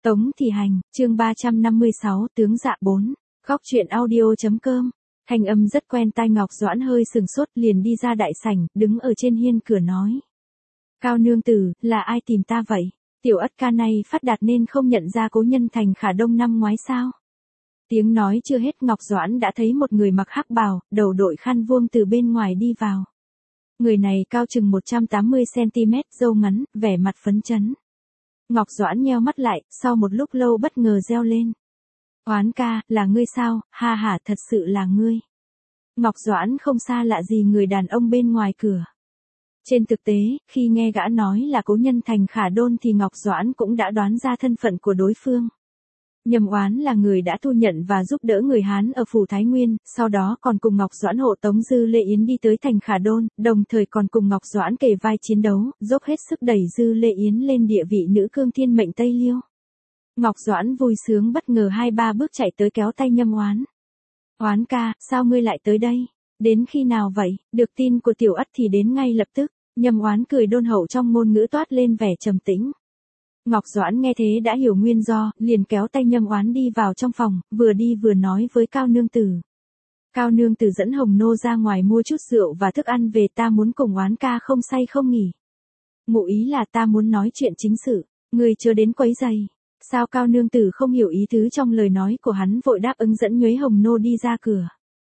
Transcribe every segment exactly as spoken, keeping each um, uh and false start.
Tống Thị Hành, chương ba trăm năm mươi sáu, tướng dạ bốn. Góc truyện audio.com. Thanh âm rất quen tai Ngọc Doãn hơi sừng sốt liền đi ra đại sảnh, đứng ở trên hiên cửa nói. Cao nương tử, là ai tìm ta vậy? Tiểu Ất ca này phát đạt nên không nhận ra cố nhân Thành Khả Đông năm ngoái sao? Tiếng nói chưa hết Ngọc Doãn đã thấy một người mặc hắc bào, đầu đội khăn vuông từ bên ngoài đi vào. Người này cao chừng một trăm tám mươi xăng-ti-mét, râu ngắn, vẻ mặt phấn chấn. Ngọc Doãn nheo mắt lại, sau một lúc lâu bất ngờ reo lên. Oán ca, là ngươi sao? Ha ha, thật sự là ngươi. Ngọc Doãn không xa lạ gì người đàn ông bên ngoài cửa. Trên thực tế, khi nghe gã nói là cố nhân Thành Khả Đôn thì Ngọc Doãn cũng đã đoán ra thân phận của đối phương. Nhâm Oán là người đã thu nhận và giúp đỡ người Hán ở phủ Thái Nguyên, sau đó còn cùng Ngọc Doãn hộ tống Dư Lê Yến đi tới Thành Khả Đôn, đồng thời còn cùng Ngọc Doãn kề vai chiến đấu, dốc hết sức đẩy Dư Lê Yến lên địa vị nữ cương thiên mệnh Tây Liêu. Ngọc Doãn vui sướng bất ngờ hai ba bước chạy tới kéo tay Nhâm Oán. Oán ca, sao ngươi lại tới đây? Đến khi nào vậy? Được tin của Tiểu Ất thì đến ngay lập tức. Nhâm Oán cười đôn hậu trong ngôn ngữ toát lên vẻ trầm tĩnh. Ngọc Doãn nghe thế đã hiểu nguyên do, liền kéo tay Nhâm Oán đi vào trong phòng, vừa đi vừa nói với Cao nương tử. Cao nương tử dẫn Hồng nô ra ngoài mua chút rượu và thức ăn về, ta muốn cùng Oán ca không say không nghỉ. Ngụ ý là ta muốn nói chuyện chính sự, người chưa đến quấy giày. Sao Cao nương tử không hiểu ý tứ trong lời nói của hắn, vội đáp ứng dẫn Nhuế Hồng nô đi ra cửa.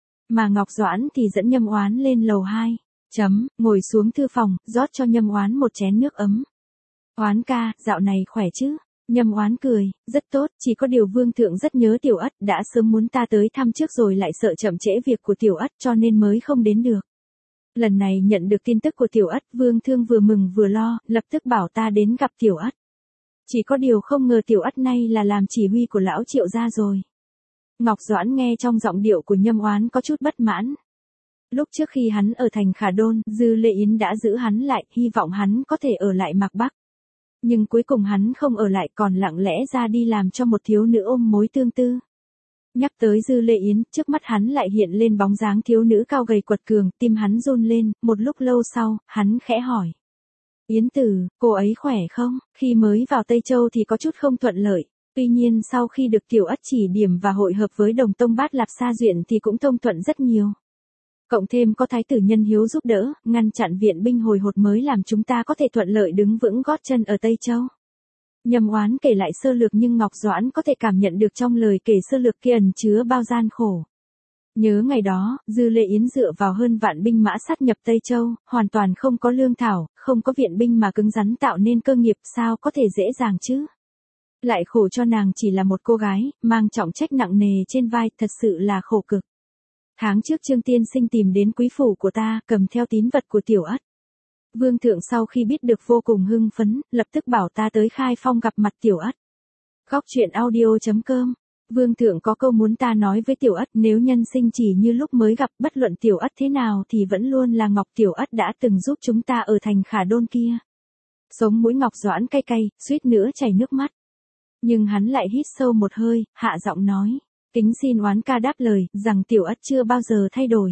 Mà Ngọc Doãn thì dẫn Nhâm Oán lên lầu hai, chấm, ngồi xuống thư phòng, rót cho Nhâm Oán một chén nước ấm. Oán ca, dạo này khỏe chứ? Nhâm Oán cười, rất tốt, chỉ có điều vương thượng rất nhớ Tiểu Ất, đã sớm muốn ta tới thăm trước rồi lại sợ chậm trễ việc của Tiểu Ất cho nên mới không đến được. Lần này nhận được tin tức của Tiểu Ất, vương thương vừa mừng vừa lo, lập tức bảo ta đến gặp Tiểu Ất. Chỉ có điều không ngờ Tiểu Ất nay là làm chỉ huy của lão Triệu gia rồi. Ngọc Doãn nghe trong giọng điệu của Nhâm Oán có chút bất mãn. Lúc trước khi hắn ở Thành Khả Đôn, Dư Lê Yến đã giữ hắn lại, hy vọng hắn có thể ở lại Mạc Bắc. Nhưng cuối cùng hắn không ở lại, còn lặng lẽ ra đi làm cho một thiếu nữ ôm mối tương tư. Nhắc tới Dư Lê Yến, trước mắt hắn lại hiện lên bóng dáng thiếu nữ cao gầy quật cường, tim hắn run lên, một lúc lâu sau, hắn khẽ hỏi. Yến tử, cô ấy khỏe không? Khi mới vào Tây Châu thì có chút không thuận lợi, tuy nhiên sau khi được Tiểu Ất chỉ điểm và hội hợp với Đồng Tông Bát Lạp Sa Duyện thì cũng thông thuận rất nhiều. Cộng thêm có Thái tử Nhân Hiếu giúp đỡ, ngăn chặn viện binh hồi hột mới làm chúng ta có thể thuận lợi đứng vững gót chân ở Tây Châu. Nhâm Oán kể lại sơ lược nhưng Ngọc Doãn có thể cảm nhận được trong lời kể sơ lược kia ẩn chứa bao gian khổ. Nhớ ngày đó, Dư Lê Yến dựa vào hơn vạn binh mã sát nhập Tây Châu, hoàn toàn không có lương thảo, không có viện binh mà cứng rắn tạo nên cơ nghiệp, sao có thể dễ dàng chứ? Lại khổ cho nàng chỉ là một cô gái, mang trọng trách nặng nề trên vai, thật sự là khổ cực. Tháng trước Trương tiên sinh tìm đến quý phủ của ta, cầm theo tín vật của Tiểu Ất. Vương thượng sau khi biết được vô cùng hưng phấn, lập tức bảo ta tới Khai Phong gặp mặt Tiểu Ất. Góc truyện audio.com. Vương thượng có câu muốn ta nói với Tiểu Ất, nếu nhân sinh chỉ như lúc mới gặp, bất luận Tiểu Ất thế nào thì vẫn luôn là Ngọc Tiểu Ất đã từng giúp chúng ta ở Thành Khả Đôn kia. Sống mũi Ngọc Doãn cay cay, suýt nữa chảy nước mắt. Nhưng hắn lại hít sâu một hơi, hạ giọng nói. Kính xin Oán ca đáp lời, rằng Tiểu Ất chưa bao giờ thay đổi.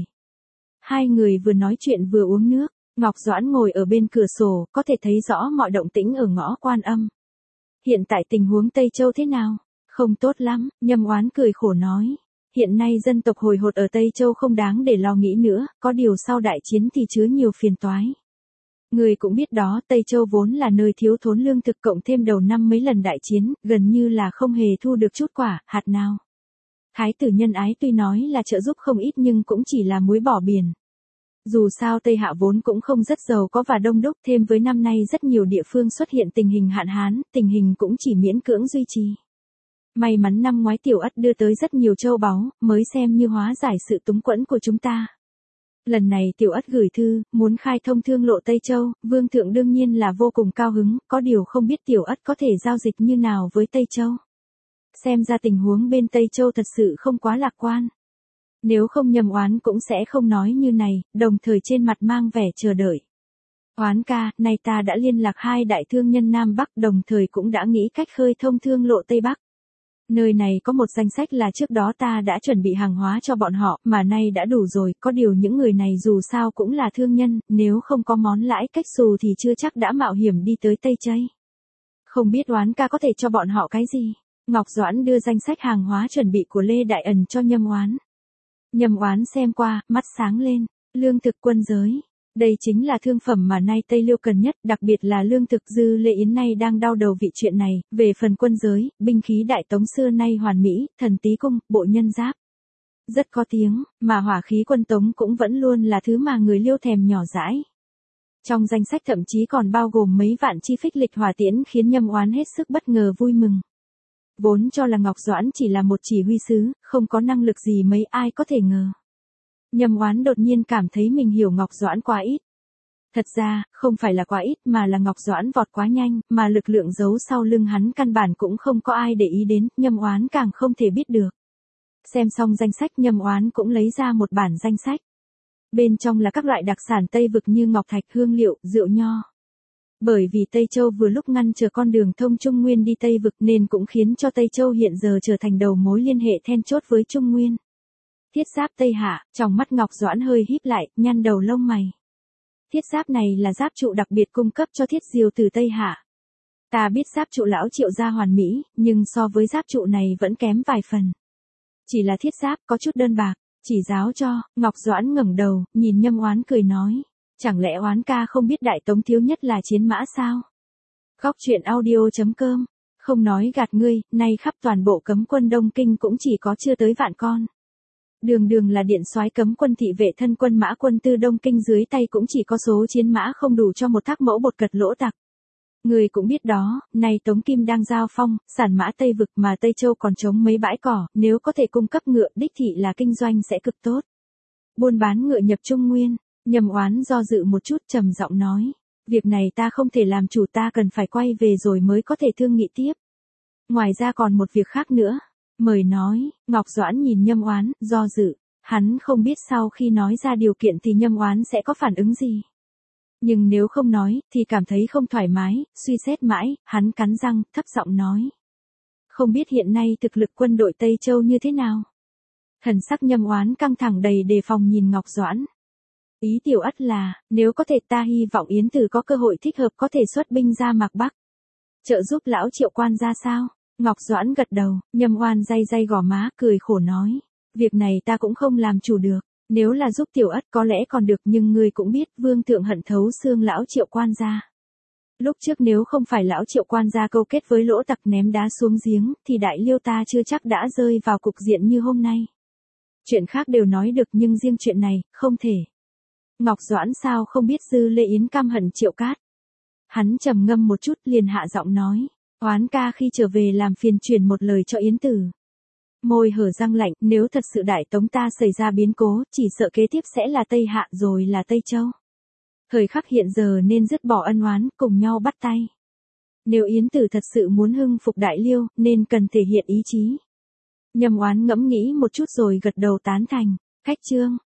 Hai người vừa nói chuyện vừa uống nước, Ngọc Doãn ngồi ở bên cửa sổ, có thể thấy rõ mọi động tĩnh ở ngõ Quan Âm. Hiện tại tình huống Tây Châu thế nào? Không tốt lắm, Nhâm Oán cười khổ nói. Hiện nay dân tộc hồi hột ở Tây Châu không đáng để lo nghĩ nữa, có điều sau đại chiến thì chứa nhiều phiền toái. Người cũng biết đó, Tây Châu vốn là nơi thiếu thốn lương thực, cộng thêm đầu năm mấy lần đại chiến, gần như là không hề thu được chút quả, hạt nào. Thái tử Nhân Ái tuy nói là trợ giúp không ít nhưng cũng chỉ là muối bỏ biển. Dù sao Tây Hạ vốn cũng không rất giàu có và đông đúc, thêm với năm nay rất nhiều địa phương xuất hiện tình hình hạn hán, tình hình cũng chỉ miễn cưỡng duy trì. May mắn năm ngoái Tiểu Ất đưa tới rất nhiều châu báu, mới xem như hóa giải sự túng quẫn của chúng ta. Lần này Tiểu Ất gửi thư, muốn khai thông thương lộ Tây Châu, Vương thượng đương nhiên là vô cùng cao hứng, có điều không biết Tiểu Ất có thể giao dịch như nào với Tây Châu. Xem ra tình huống bên Tây Châu thật sự không quá lạc quan. Nếu không Nhâm Oán cũng sẽ không nói như này, đồng thời trên mặt mang vẻ chờ đợi. Oán ca, nay ta đã liên lạc hai đại thương nhân Nam Bắc, đồng thời cũng đã nghĩ cách khơi thông thương lộ Tây Bắc. Nơi này có một danh sách là trước đó ta đã chuẩn bị hàng hóa cho bọn họ, mà nay đã đủ rồi, có điều những người này dù sao cũng là thương nhân, nếu không có món lãi cách xù thì chưa chắc đã mạo hiểm đi tới Tây Châu. Không biết Oán ca có thể cho bọn họ cái gì? Ngọc Doãn đưa danh sách hàng hóa chuẩn bị của Lê Đại Ẩn cho Nhâm Oán. Nhâm Oán xem qua, mắt sáng lên. Lương thực quân giới. Đây chính là thương phẩm mà nay Tây Liêu cần nhất, đặc biệt là lương thực. Dư Lê Yến nay đang đau đầu vì chuyện này. Về phần quân giới, binh khí Đại Tống xưa nay hoàn mỹ, thần tí cung, bộ nhân giáp. Rất có tiếng, mà hỏa khí quân Tống cũng vẫn luôn là thứ mà người Liêu thèm nhỏ dãi. Trong danh sách thậm chí còn bao gồm mấy vạn chi phích lịch hỏa tiễn khiến Nhâm Oán hết sức bất ngờ vui mừng. Vốn cho là Ngọc Doãn chỉ là một chỉ huy sứ, không có năng lực gì mấy ai có thể ngờ. Nhâm Oán đột nhiên cảm thấy mình hiểu Ngọc Doãn quá ít. Thật ra, không phải là quá ít mà là Ngọc Doãn vọt quá nhanh, mà lực lượng giấu sau lưng hắn căn bản cũng không có ai để ý đến, Nhâm Oán càng không thể biết được. Xem xong danh sách Nhâm Oán cũng lấy ra một bản danh sách. Bên trong là các loại đặc sản Tây Vực như ngọc thạch, hương liệu, rượu nho. Bởi vì Tây Châu vừa lúc ngăn trở con đường thông Trung Nguyên đi Tây Vực nên cũng khiến cho Tây Châu hiện giờ trở thành đầu mối liên hệ then chốt với Trung Nguyên. Thiết giáp Tây Hạ, trong mắt Ngọc Doãn hơi híp lại, nhăn đầu lông mày. Thiết giáp này là giáp trụ đặc biệt cung cấp cho Thiết Diều từ Tây Hạ. Ta biết giáp trụ lão Triệu gia hoàn mỹ, nhưng so với giáp trụ này vẫn kém vài phần. Chỉ là thiết giáp có chút đơn bạc, chỉ giáo cho. Ngọc Doãn ngẩng đầu, nhìn Nhâm Oán cười nói. Chẳng lẽ Oán ca không biết Đại Tống thiếu nhất là chiến mã sao? Góc truyện audio chấm com. Không nói gạt ngươi, nay khắp toàn bộ cấm quân Đông Kinh cũng chỉ có chưa tới vạn con. Đường đường là điện soái cấm quân thị vệ thân quân mã quân tư Đông Kinh dưới tay cũng chỉ có số chiến mã không đủ cho một thác mẫu bột cật lỗ tặc. Người cũng biết đó, nay Tống Kim đang giao phong, sản mã Tây Vực mà Tây Châu còn trống mấy bãi cỏ, nếu có thể cung cấp ngựa đích thị là kinh doanh sẽ cực tốt. Buôn bán ngựa nhập Trung Nguyên, Nhâm Oán do dự một chút trầm giọng nói. Việc này ta không thể làm chủ, ta cần phải quay về rồi mới có thể thương nghị tiếp. Ngoài ra còn một việc khác nữa. Mời nói. Ngọc Doãn nhìn Nhâm Oán, do dự. Hắn không biết sau khi nói ra điều kiện thì Nhâm Oán sẽ có phản ứng gì. Nhưng nếu không nói, thì cảm thấy không thoải mái, suy xét mãi, hắn cắn răng, thấp giọng nói. Không biết hiện nay thực lực quân đội Tây Châu như thế nào? Thần sắc Nhâm Oán căng thẳng đầy đề phòng nhìn Ngọc Doãn. Ý tiểu ất là, nếu có thể ta hy vọng Yến Tử có cơ hội thích hợp có thể xuất binh ra Mạc Bắc. Trợ giúp lão Triệu quan ra sao? Ngọc Doãn gật đầu, Nhâm Oan day day gò má, cười khổ nói. Việc này ta cũng không làm chủ được. Nếu là giúp tiểu ất có lẽ còn được, nhưng ngươi cũng biết vương thượng hận thấu xương lão Triệu quan gia. Lúc trước nếu không phải lão Triệu quan gia câu kết với lỗ tặc ném đá xuống giếng, thì Đại Liêu ta chưa chắc đã rơi vào cục diện như hôm nay. Chuyện khác đều nói được nhưng riêng chuyện này, không thể. Ngọc Doãn sao không biết Dư Lê Yến căm hận Triệu Cát. Hắn trầm ngâm một chút liền hạ giọng nói. Oán ca khi trở về làm phiền truyền một lời cho Yến Tử. Môi hở răng lạnh, nếu thật sự Đại Tống ta xảy ra biến cố, chỉ sợ kế tiếp sẽ là Tây Hạ rồi là Tây Châu. Thời khắc hiện giờ nên dứt bỏ ân oán, cùng nhau bắt tay. Nếu Yến Tử thật sự muốn hưng phục Đại Liêu, nên cần thể hiện ý chí. Nhâm Oán ngẫm nghĩ một chút rồi gật đầu tán thành. Khách chương.